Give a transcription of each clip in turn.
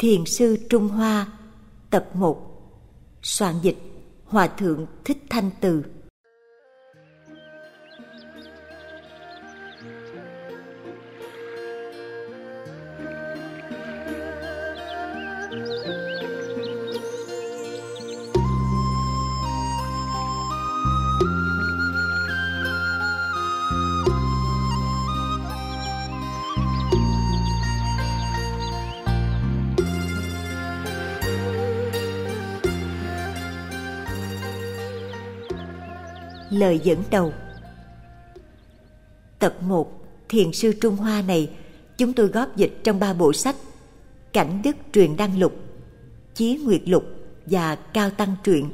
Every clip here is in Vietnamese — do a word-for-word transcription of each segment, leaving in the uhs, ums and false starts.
Thiền sư Trung Hoa, tập một. Soạn dịch Hòa thượng Thích Thanh Từ. Lời dẫn đầu. Tập một Thiền sư Trung Hoa này chúng tôi góp dịch trong ba bộ sách Cảnh Đức Truyền Đăng Lục, Chí Nguyệt Lục và Cao Tăng Truyện.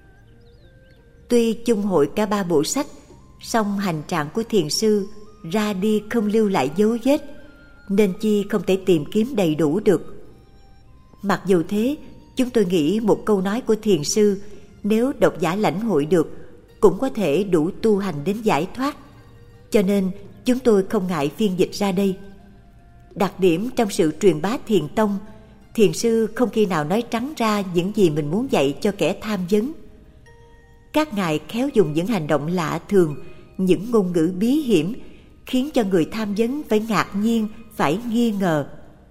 Tuy chung hội cả ba bộ sách, song hành trạng của thiền sư ra đi không lưu lại dấu vết, nên chi không thể tìm kiếm đầy đủ được. Mặc dù thế, chúng tôi nghĩ một câu nói của thiền sư nếu độc giả lãnh hội được cũng có thể đủ tu hành đến giải thoát, cho nên chúng tôi không ngại phiên dịch ra đây. Đặc điểm trong sự truyền bá thiền tông, thiền sư không khi nào nói trắng ra những gì mình muốn dạy cho kẻ tham vấn. Các ngài khéo dùng những hành động lạ thường, những ngôn ngữ bí hiểm, khiến cho người tham vấn phải ngạc nhiên, phải nghi ngờ.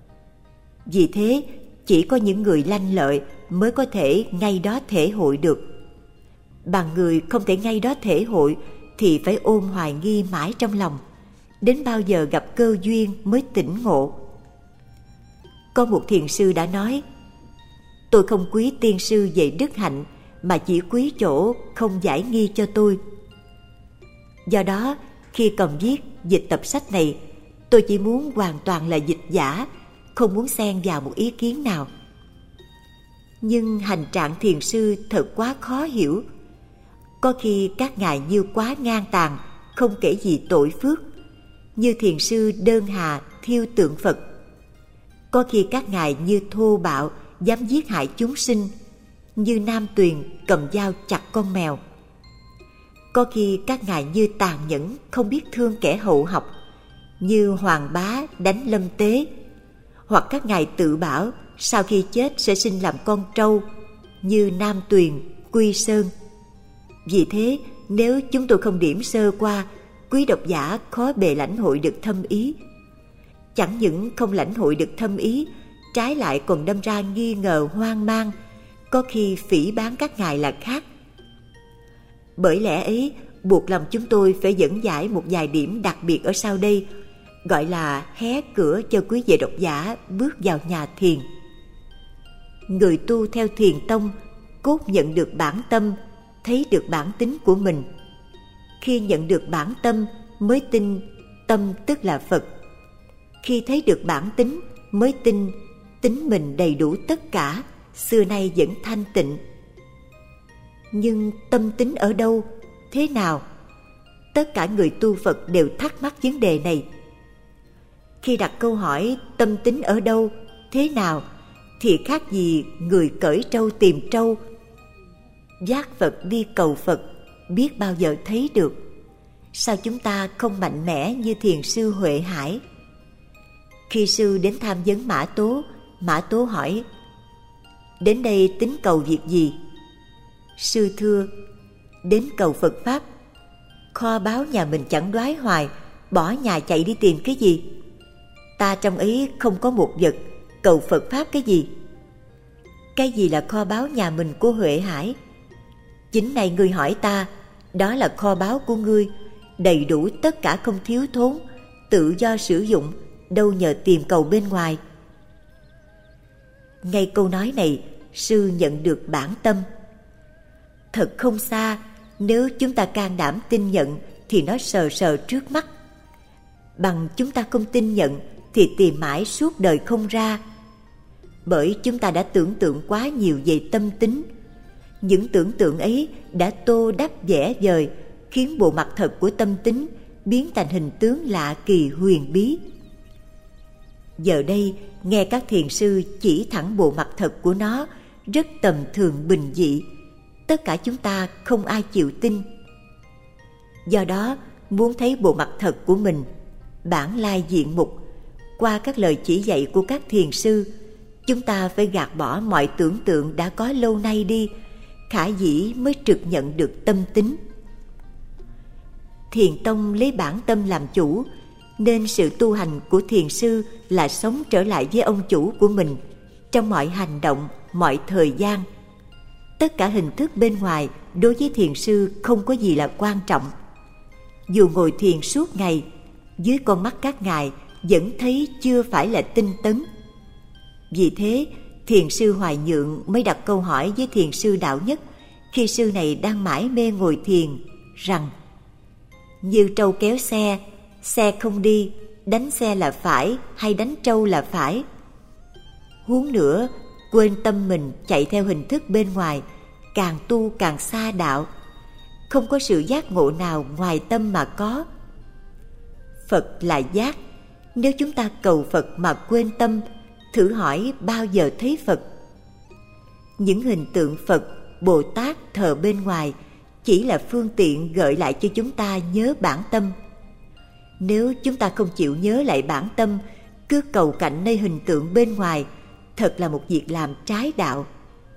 Vì thế, chỉ có những người lanh lợi mới có thể ngay đó thể hội được. Bằng người không thể ngay đó thể hội thì phải ôm hoài nghi mãi trong lòng, đến bao giờ gặp cơ duyên mới tỉnh ngộ. Có một thiền sư đã nói: tôi không quý tiên sư về đức hạnh, mà chỉ quý chỗ không giải nghi cho tôi. Do đó, khi cầm viết dịch tập sách này, tôi chỉ muốn hoàn toàn là dịch giả, không muốn xen vào một ý kiến nào. Nhưng hành trạng thiền sư thật quá khó hiểu. Có khi các ngài như quá ngang tàn, không kể gì tội phước, như thiền sư Đơn Hà thiêu tượng Phật. Có khi các ngài như thô bạo, dám giết hại chúng sinh, như Nam Tuyền cầm dao chặt con mèo. Có khi các ngài như tàn nhẫn, không biết thương kẻ hậu học, như Hoàng Bá đánh Lâm Tế. Hoặc các ngài tự bảo sau khi chết sẽ sinh làm con trâu, như Nam Tuyền, Quy Sơn. Vì thế, nếu chúng tôi không điểm sơ qua, quý độc giả khó bề lãnh hội được thâm ý. Chẳng những không lãnh hội được thâm ý, trái lại còn đâm ra nghi ngờ hoang mang, có khi phỉ báng các ngài là khác. Bởi lẽ ấy, buộc lòng chúng tôi phải dẫn giải một vài điểm đặc biệt ở sau đây, gọi là hé cửa cho quý vị độc giả bước vào nhà thiền. Người tu theo thiền tông cốt nhận được bản tâm, thấy được bản tính của mình. Khi nhận được bản tâm mới tin tâm tức là Phật. Khi thấy được bản tính mới tin tính mình đầy đủ tất cả, xưa nay vẫn thanh tịnh. Nhưng tâm tính ở đâu, thế nào? Tất cả người tu Phật đều thắc mắc vấn đề này. Khi đặt câu hỏi tâm tính ở đâu, thế nào, thì khác gì người cởi trâu tìm trâu. Giác Phật đi cầu Phật, biết bao giờ thấy được. Sao chúng ta không mạnh mẽ như thiền sư Huệ Hải? Khi sư đến tham vấn Mã Tố, Mã Tố hỏi: đến đây tính cầu việc gì? Sư thưa: đến cầu Phật Pháp. Kho báu nhà mình chẳng đoái hoài, bỏ nhà chạy đi tìm cái gì? Ta trong ấy không có một vật, cầu Phật Pháp cái gì? Cái gì là kho báu nhà mình của Huệ Hải? Chính này ngươi hỏi ta, đó là kho báu của ngươi, đầy đủ tất cả không thiếu thốn, tự do sử dụng, đâu nhờ tìm cầu bên ngoài. Ngay câu nói này, sư nhận được bản tâm. Thật không xa, nếu chúng ta can đảm tin nhận thì nó sờ sờ trước mắt. Bằng chúng ta không tin nhận thì tìm mãi suốt đời không ra. Bởi chúng ta đã tưởng tượng quá nhiều về tâm tính. Những tưởng tượng ấy đã tô đắp vẽ vời, khiến bộ mặt thật của tâm tính biến thành hình tướng lạ kỳ huyền bí. Giờ đây, nghe các thiền sư chỉ thẳng bộ mặt thật của nó, rất tầm thường bình dị, tất cả chúng ta không ai chịu tin. Do đó, muốn thấy bộ mặt thật của mình, bản lai diện mục, qua các lời chỉ dạy của các thiền sư, Chúng ta phải gạt bỏ mọi tưởng tượng đã có lâu nay đi, khả dĩ mới trực nhận được tâm tính. Thiền tông lấy bản tâm làm chủ, nên sự tu hành của thiền sư là sống trở lại với ông chủ của mình trong mọi hành động, mọi thời gian. Tất cả hình thức bên ngoài đối với thiền sư không có gì là quan trọng. Dù ngồi thiền suốt ngày, dưới con mắt các ngài vẫn thấy chưa phải là tinh tấn. Vì thế, thiền sư Hoài Nhượng mới đặt câu hỏi với thiền sư Đạo Nhất khi sư này đang mải mê ngồi thiền rằng: như trâu kéo xe, xe không đi, đánh xe là phải hay đánh trâu là phải? Huống nữa, quên tâm mình chạy theo hình thức bên ngoài, càng tu càng xa đạo, không có sự giác ngộ nào ngoài tâm mà có. Phật là giác, nếu chúng ta cầu Phật mà quên tâm, thử hỏi bao giờ thấy Phật? Những hình tượng Phật, Bồ Tát thờ bên ngoài chỉ là phương tiện gợi lại cho chúng ta nhớ bản tâm. Nếu chúng ta không chịu nhớ lại bản tâm, cứ cầu cạnh nơi hình tượng bên ngoài, thật là một việc làm trái đạo.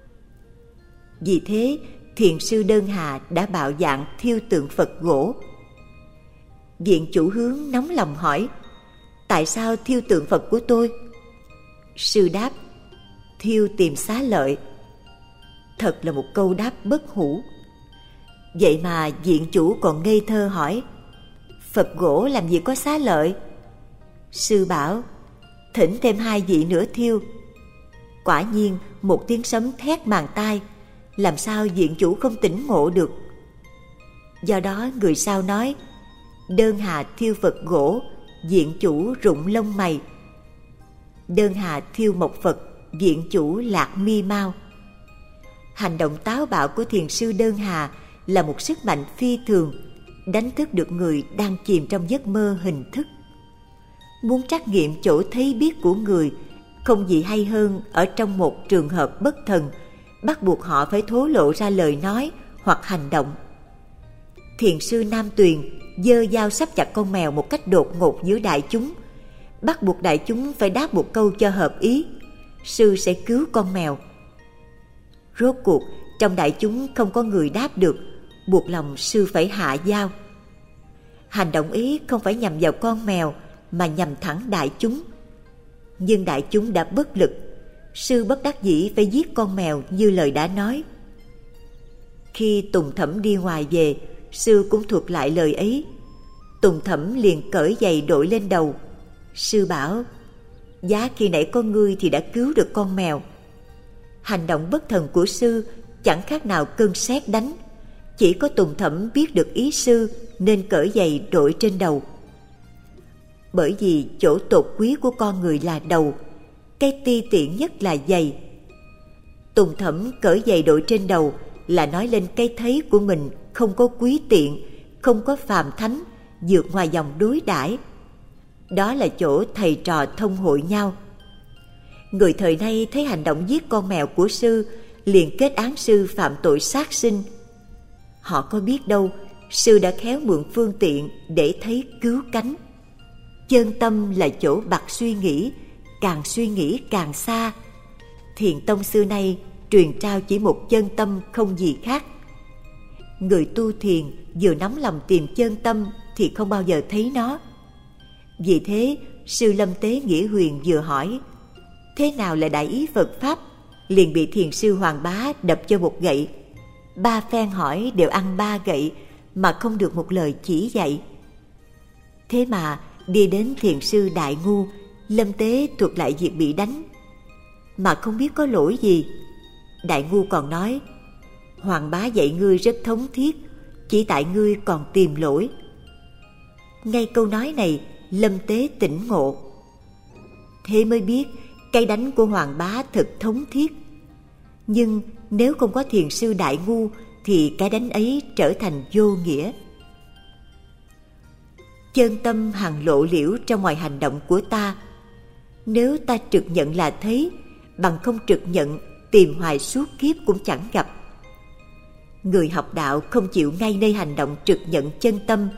Vì thế, thiền sư Đơn Hà đã bạo dạn thiêu tượng Phật gỗ. Viện chủ hướng nóng lòng hỏi: tại sao thiêu tượng Phật của tôi? Sư đáp: thiêu tìm xá lợi. Thật là một câu đáp bất hủ. Vậy mà viện chủ còn ngây thơ hỏi: Phật gỗ làm gì có xá lợi? Sư bảo: thỉnh thêm hai vị nữa thiêu. Quả nhiên một tiếng sấm thét màng tai, làm sao viện chủ không tỉnh ngộ được. Do đó người sau nói: Đơn Hà thiêu Phật gỗ, viện chủ rụng lông mày. Đơn Hà thiêu mộc Phật, viện chủ lạc mi mau. Hành động táo bạo của thiền sư Đơn Hà là một sức mạnh phi thường, đánh thức được người đang chìm trong giấc mơ hình thức. Muốn trắc nghiệm chỗ thấy biết của người, không gì hay hơn ở trong một trường hợp bất thần, bắt buộc họ phải thổ lộ ra lời nói hoặc hành động. Thiền sư Nam Tuyền giơ dao sắp chặt con mèo một cách đột ngột giữa đại chúng, bắt buộc đại chúng phải đáp một câu cho hợp ý, sư sẽ cứu con mèo. Rốt cuộc trong đại chúng không có người đáp được, buộc lòng sư phải hạ dao. Hành động ý không phải nhằm vào con mèo mà nhằm thẳng đại chúng. Nhưng đại chúng đã bất lực, sư bất đắc dĩ phải giết con mèo như lời đã nói. Khi Tùng Thẩm đi ngoài về, sư cũng thuật lại lời ấy. Tùng Thẩm liền cởi giày đội lên đầu. Sư bảo: giá khi nãy có ngươi thì đã cứu được con mèo. Hành động bất thần của sư chẳng khác nào cơn sét đánh. Chỉ có Tùng Thẩm biết được ý sư nên cởi giày đội trên đầu. Bởi vì chỗ tột quý của con người là đầu, cái ti tiện nhất là giày. Tùng Thẩm cởi giày đội trên đầu là nói lên cái thấy của mình không có quý tiện, không có phàm thánh, vượt ngoài dòng đối đãi. Đó là chỗ thầy trò thông hội nhau. Người thời nay thấy hành động giết con mèo của sư liền kết án sư phạm tội sát sinh. Họ có biết đâu sư đã khéo mượn phương tiện để thấy cứu cánh. Chân tâm là chỗ bặt suy nghĩ, càng suy nghĩ càng xa. Thiền tông xưa nay truyền trao chỉ một chân tâm, không gì khác. Người tu thiền vừa nóng lòng tìm chân tâm thì không bao giờ thấy nó. Vì thế sư Lâm Tế Nghĩa Huyền vừa hỏi thế nào là đại ý Phật Pháp, liền bị thiền sư Hoàng Bá đập cho một gậy. Ba phen hỏi đều ăn ba gậy mà không được một lời chỉ dạy. Thế mà đi đến thiền sư Đại Ngu, Lâm Tế thuật lại việc bị đánh mà không biết có lỗi gì. Đại Ngu còn nói: Hoàng Bá dạy ngươi rất thống thiết, chỉ tại ngươi còn tìm lỗi. Ngay câu nói này Lâm Tế tỉnh ngộ. Thế mới biết cái đánh của Hoàng Bá thật thống thiết. Nhưng nếu không có thiền sư Đại Ngu thì cái đánh ấy trở thành vô nghĩa. Chân tâm hằng lộ liễu trong mọi hành động của ta. Nếu ta trực nhận là thấy, bằng không trực nhận, tìm hoài suốt kiếp cũng chẳng gặp. Người học đạo không chịu ngay nơi hành động trực nhận chân tâm,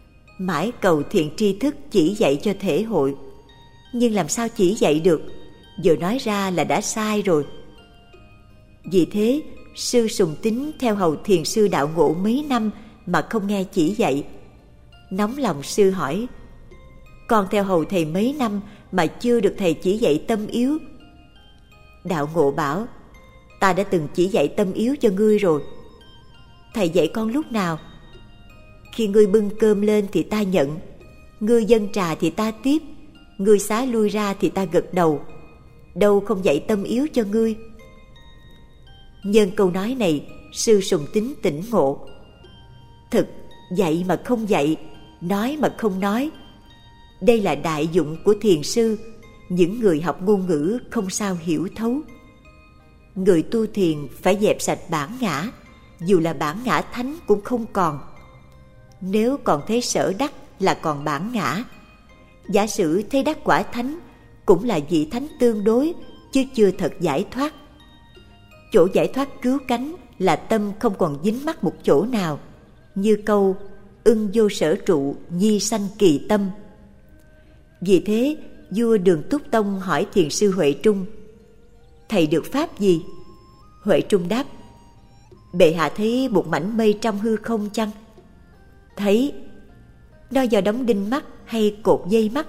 mãi cầu thiện tri thức chỉ dạy cho thể hội. Nhưng làm sao chỉ dạy được? vừa nói ra là đã sai rồi. Vì thế, sư Sùng Tín theo hầu thiền sư Đạo Ngộ mấy năm mà không nghe chỉ dạy. Nóng lòng sư hỏi: con theo hầu thầy mấy năm mà chưa được thầy chỉ dạy tâm yếu? Đạo Ngộ bảo: ta đã từng chỉ dạy tâm yếu cho ngươi rồi. Thầy dạy con lúc nào? Khi ngươi bưng cơm lên thì ta nhận, ngươi dâng trà thì ta tiếp, ngươi xá lui ra thì ta gật đầu. Đâu không dạy tâm yếu cho ngươi. Nhân câu nói này, sư Sùng Tín tỉnh ngộ. Thực dạy mà không dạy, nói mà không nói, đây là đại dụng của thiền sư. Những người học ngôn ngữ không sao hiểu thấu. Người tu thiền phải dẹp sạch bản ngã, dù là bản ngã thánh cũng không còn. Nếu còn thấy sở đắc là còn bản ngã. Giả sử thấy đắc quả thánh cũng là vị thánh tương đối, chứ chưa thật giải thoát. Chỗ giải thoát cứu cánh là tâm không còn dính mắc một chỗ nào, như câu ưng vô sở trụ, nhi sanh kỳ tâm. Vì thế, vua Đường Túc Tông hỏi thiền sư Huệ Trung: thầy được pháp gì? Huệ Trung đáp: bệ hạ thấy một mảnh mây trong hư không chăng? Thấy. Nó do đóng đinh mắt hay cột dây mắt?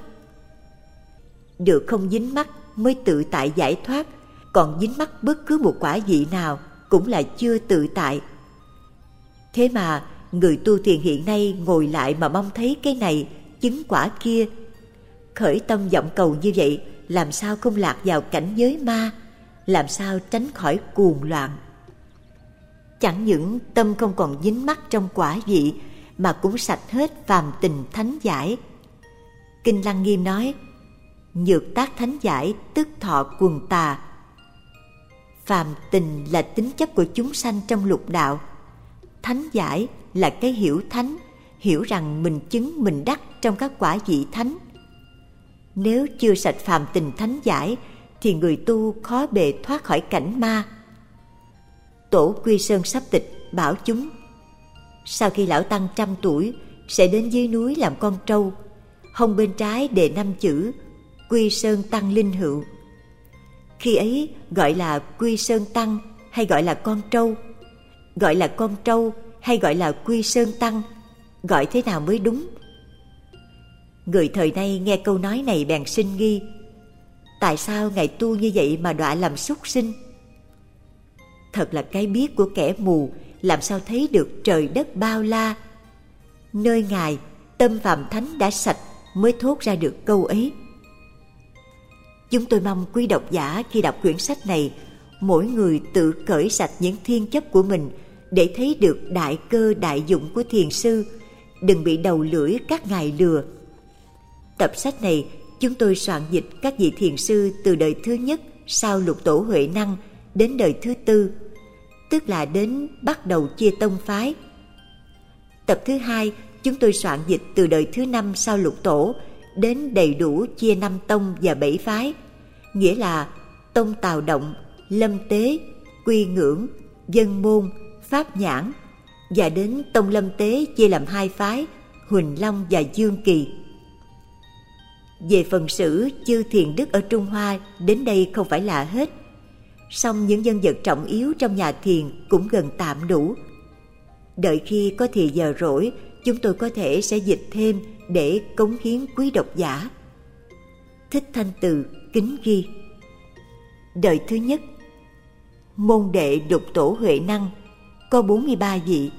Được không dính mắt mới tự tại giải thoát, còn dính mắt bất cứ một quả vị nào cũng là chưa tự tại. Thế mà người tu thiền hiện nay ngồi lại mà mong thấy cái này, chứng quả kia, khởi tâm vọng cầu như vậy, làm sao không lạc vào cảnh giới ma, làm sao tránh khỏi cuồng loạn. Chẳng những tâm không còn dính mắc trong quả vị, mà cũng sạch hết phàm tình thánh giải. Kinh Lăng Nghiêm nói: nhược tác thánh giải, tức thọ quần tà. Phàm tình là tính chấp của chúng sanh trong lục đạo. Thánh giải là cái hiểu thánh, hiểu rằng mình chứng mình đắc trong các quả vị thánh. Nếu chưa sạch phàm tình thánh giải thì người tu khó bề thoát khỏi cảnh ma. Tổ Quy Sơn sắp tịch bảo chúng: sau khi lão tăng trăm tuổi sẽ đến dưới núi làm con trâu, hông bên trái đề năm chữ Quy Sơn Tăng Linh Hữu. Khi ấy gọi là Quy Sơn Tăng hay gọi là con trâu? Gọi là con trâu hay gọi là Quy Sơn Tăng? Gọi thế nào mới đúng? Người thời nay nghe câu nói này bèn sinh nghi: tại sao ngài tu như vậy mà đọa làm súc sinh? Thật là cái biết của kẻ mù, làm sao thấy được trời đất bao la. Nơi ngài, tâm phàm thánh đã sạch mới thốt ra được câu ấy. Chúng tôi mong quý độc giả khi đọc quyển sách này, mỗi người tự cởi sạch những thiên chấp của mình để thấy được đại cơ đại dụng của thiền sư, đừng bị đầu lưỡi các ngài lừa. Tập sách này chúng tôi soạn dịch các vị thiền sư từ đời thứ nhất sau Lục Tổ Huệ Năng đến đời thứ tư, tức là đến bắt đầu chia tông phái. Tập thứ hai chúng tôi soạn dịch từ đời thứ năm sau Lục Tổ đến đầy đủ chia năm tông và bảy phái, nghĩa là tông Tào Động, Lâm Tế, Quy Ngưỡng, Dân Môn, Pháp Nhãn, và đến tông Lâm Tế chia làm hai phái, Huỳnh Long và Dương Kỳ. Về phần sử chư thiền đức ở Trung Hoa đến đây không phải là hết, song những nhân vật trọng yếu trong nhà thiền cũng gần tạm đủ. Đợi khi có thì giờ rỗi, chúng tôi có thể sẽ dịch thêm để cống hiến quý độc giả. Thích Thanh Từ kính ghi: đời thứ nhất, môn đệ Lục Tổ Huệ Năng có bốn mươi ba vị.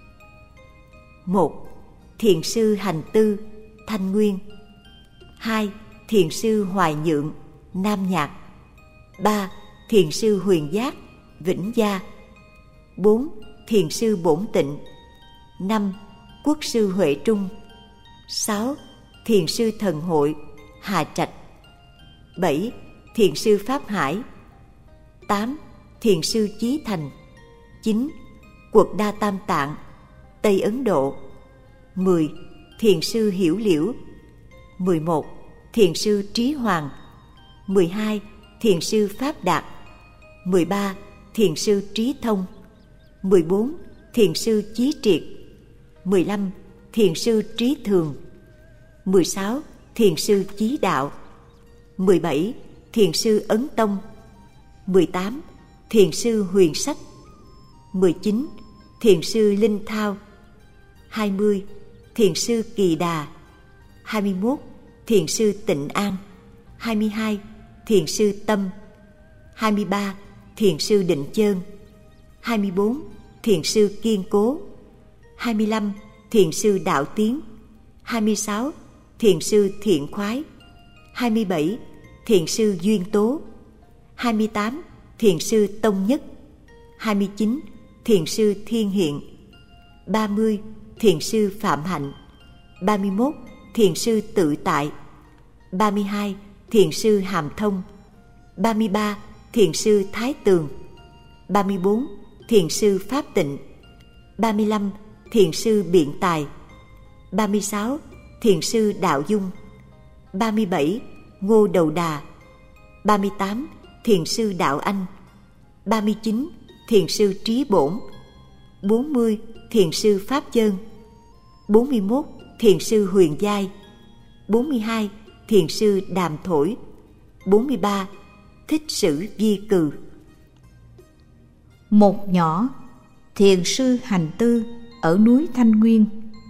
Một. Thiền sư Hành Tư, Thanh Nguyên. Hai. Thiền sư Hoài Nhượng, Nam Nhạc. Ba. Thiền sư Huyền Giác, Vĩnh Gia. Bốn. Thiền sư Bổn Tịnh. Năm. Quốc sư Huệ Trung. Sáu. Thiền sư Thần Hội, Hà Trạch. Bảy. Thiền sư Pháp Hải. Tám. Thiền sư Chí Thành. Chín. Quật Đa Tam Tạng, Tây Ấn Độ. Mười. Thiền sư Hiểu Liễu. Mười một. Thiền sư Trí Hoàng. Mười hai. Thiền sư Pháp Đạt. Mười ba. Thiền sư Trí Thông. Mười bốn. Thiền sư Chí Triệt. Mười lăm. Thiền sư Trí Thường. Mười sáu. Thiền sư Chí Đạo. Mười bảy. Thiền sư Ấn Tông. Mười tám. Thiền sư Huyền Sách. Mười chín. Thiền sư Linh Thao. Hai mươi. Thiền sư Kỳ Đà. Hai mươi mốt. Thiền sư Tịnh An. Hai mươi hai. Thiền sư Tâm. Hai mươi ba. Thiền sư Định Chơn. Hai mươi bốn. Thiền sư Kiên Cố. Hai mươi lăm. Thiền sư Đạo Tiến. Hai mươi sáu. Thiền sư Thiện Khoái. Hai mươi bảy. Thiền sư Duyên Tố. Hai mươi tám. Thiền sư Tông Nhất. Hai mươi chín. Thiền sư Thiên Hiện. Ba mươi. Thiền sư Phạm Hạnh. Ba mươi mốt. Thiền sư Tự Tại. Ba mươi hai. Thiền sư Hàm Thông. Ba mươi ba. Thiền sư Thái Tường. Ba mươi bốn. Thiền sư Pháp Tịnh. Ba mươi lăm. Thiền sư Biện Tài. Ba mươi sáu. Thiền sư Đạo Dung. Ba mươi bảy. Ngô Đầu Đà. Ba mươi tám. Thiền sư Đạo Anh. Ba mươi chín. Thiền sư Trí Bổn. Bốn mươi. Thiền sư Pháp Chơn. Bốn mươi mốt. Thiền sư Huyền Giai. Bốn mươi hai. Thiền sư Đàm Thổi. Bốn mươi ba. Thích Sử Di Cừ. Một nhỏ. Thiền sư Hành Tư ở núi Thanh Nguyên.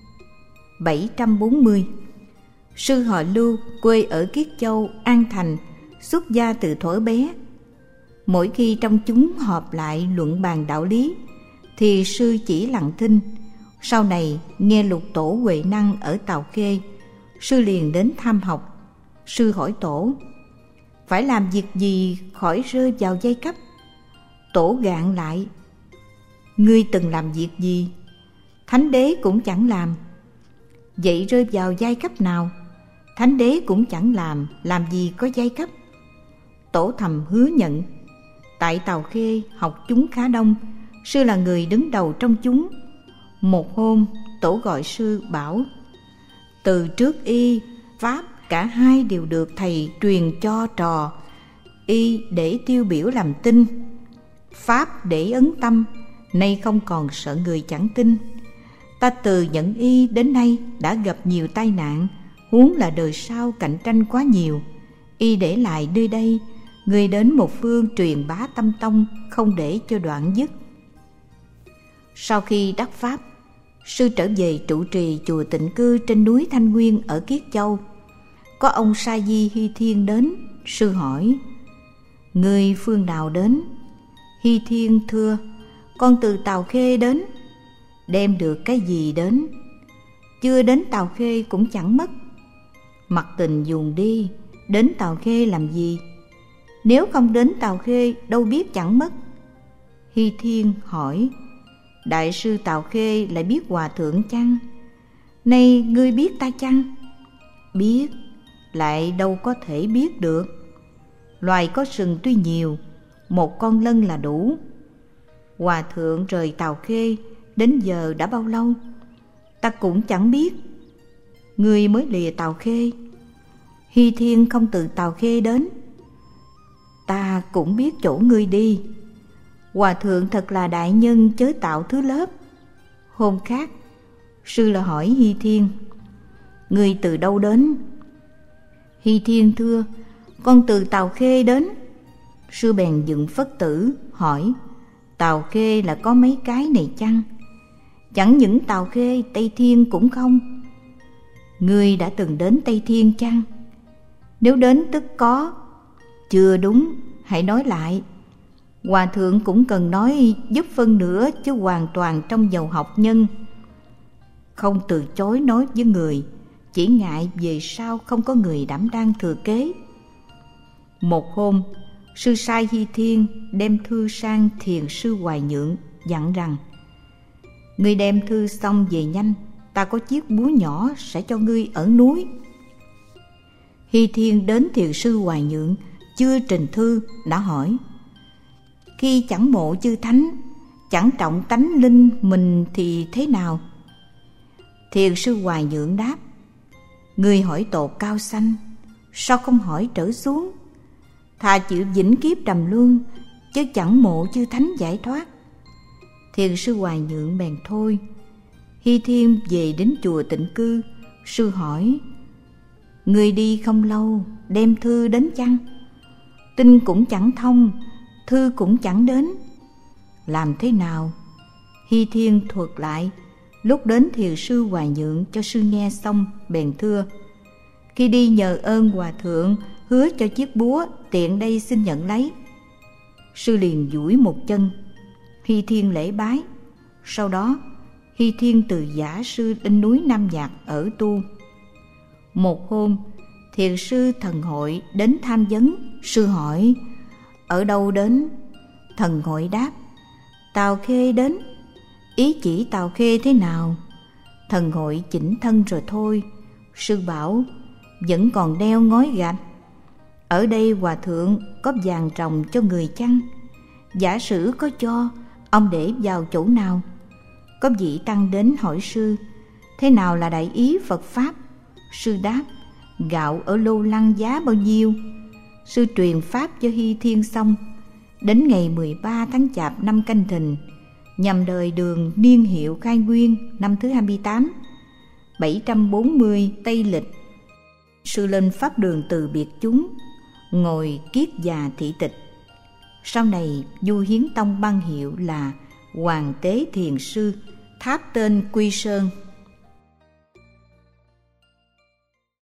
Bảy trăm bốn mươi. Sư họ Lưu, quê ở Kiết Châu, An Thành, xuất gia từ thuở bé. Mỗi khi trong chúng họp lại luận bàn đạo lý thì sư chỉ lặng thinh. Sau này nghe Lục Tổ Huệ Năng ở Tào Khê, sư liền đến tham học. Sư hỏi Tổ: phải làm việc gì khỏi rơi vào giai cấp? Tổ gạn lại: ngươi từng làm việc gì? Thánh đế cũng chẳng làm. Vậy rơi vào giai cấp nào? Thánh đế cũng chẳng làm, làm gì có giai cấp? Tổ thầm hứa nhận. Tại Tào Khê học chúng khá đông, sư là người đứng đầu trong chúng. Một hôm Tổ gọi sư bảo: từ trước y, pháp cả hai đều được thầy truyền cho trò. Y để tiêu biểu làm tinh, pháp để ấn tâm, nay không còn sợ người chẳng tin. Ta từ nhận y đến nay đã gặp nhiều tai nạn, huống là đời sau cạnh tranh quá nhiều. Y để lại nơi đây, người đến một phương truyền bá tâm tông, không để cho đoạn dứt. Sau khi đắc pháp, sư trở về trụ trì chùa Tịnh Cư trên núi Thanh Nguyên ở Kiết Châu. Có ông Sa Di Hy Thiên đến. Sư hỏi: người phương nào đến? Hy Thiên thưa: con từ Tào Khê đến. Đem được cái gì đến? Chưa đến Tào Khê cũng chẳng mất. Mặc tình dùng đi, đến Tào Khê làm gì? Nếu không đến Tào Khê đâu biết chẳng mất. Hy Thiên hỏi: đại sư Tào Khê lại biết hòa thượng chăng? Nay ngươi biết ta chăng? Biết, lại đâu có thể biết được. Loài có sừng tuy nhiều, một con lân là đủ. Hòa thượng rời Tào Khê đến giờ đã bao lâu? Ta cũng chẳng biết. Ngươi mới lìa Tào Khê. Hy Thiên không từ Tào Khê đến. Ta cũng biết chỗ ngươi đi. Hòa thượng thật là đại nhân chớ tạo thứ lớp. Hôm khác, sư là hỏi Hy Thiên: ngươi từ đâu đến? Hy Thiên thưa: con từ Tào Khê đến. Sư bèn dựng phất tử hỏi: Tào Khê là có mấy cái này chăng? Chẳng những Tào Khê, Tây Thiên cũng không. Ngươi đã từng đến Tây Thiên chăng? Nếu đến tức có. Chưa đúng, hãy nói lại. Hòa thượng cũng cần nói giúp phân nữa, chứ hoàn toàn trong dầu học nhân. Không từ chối nói với người, chỉ ngại về sau không có người đảm đang thừa kế. Một hôm, sư sai Hy Thiên đem thư sang thiền sư Hoài Nhượng, dặn rằng: ngươi đem thư xong về nhanh, ta có chiếc búa nhỏ sẽ cho ngươi ở núi. Hy Thiên đến thiền sư Hoài Nhượng, chưa trình thư đã hỏi: khi chẳng mộ chư thánh, chẳng trọng tánh linh mình thì thế nào? Thiền sư Hoài Nhượng đáp: ngươi hỏi tột cao sanh, sao không hỏi trở xuống? Thà chịu vĩnh kiếp trầm luân, chứ chẳng mộ chư thánh giải thoát. Thiền sư Hoài Nhượng bèn thôi. Hy Thiên về đến chùa Tịnh Cư. Sư hỏi: ngươi đi không lâu, đem thư đến chăng? tin cũng chẳng thông, thư cũng chẳng đến. Làm thế nào? Hy Thiên thuật lại. Lúc đến thiền sư Hòa Nhượng cho sư nghe xong, bèn thưa: khi đi nhờ ơn hòa thượng hứa cho chiếc búa, tiện đây xin nhận lấy. Sư liền duỗi một chân. Hy Thiên lễ bái. Sau đó Hy Thiên từ giả sư lên núi Nam Nhạc ở tu. Một hôm, thiền sư Thần Hội đến tham vấn. Sư hỏi: ở đâu đến? Thần Hội đáp: Tào Khê đến. Ý chỉ Tào Khê thế nào? Thần Hội chỉnh thân rồi thôi. Sư bảo: vẫn còn đeo ngói gạch. Ở đây hòa thượng có vàng trồng cho người chăng? Giả sử có cho, ông để vào chỗ nào? Có vị tăng đến hỏi sư: thế nào là đại ý Phật Pháp? Sư đáp: gạo ở Lô Lăng giá bao nhiêu? Sư truyền Pháp cho Hy Thiên xong. Đến ngày mười ba tháng Chạp năm Canh Thìn, nhằm đời Đường niên hiệu khai nguyên năm thứ hai mươi tám, bảy trăm bốn mươi Tây Lịch, sư lên pháp đường từ biệt chúng, ngồi kiết già thị tịch. Sau này Du Hiến Tông ban hiệu là Hoàng Tế Thiền Sư, tháp tên Quy Sơn.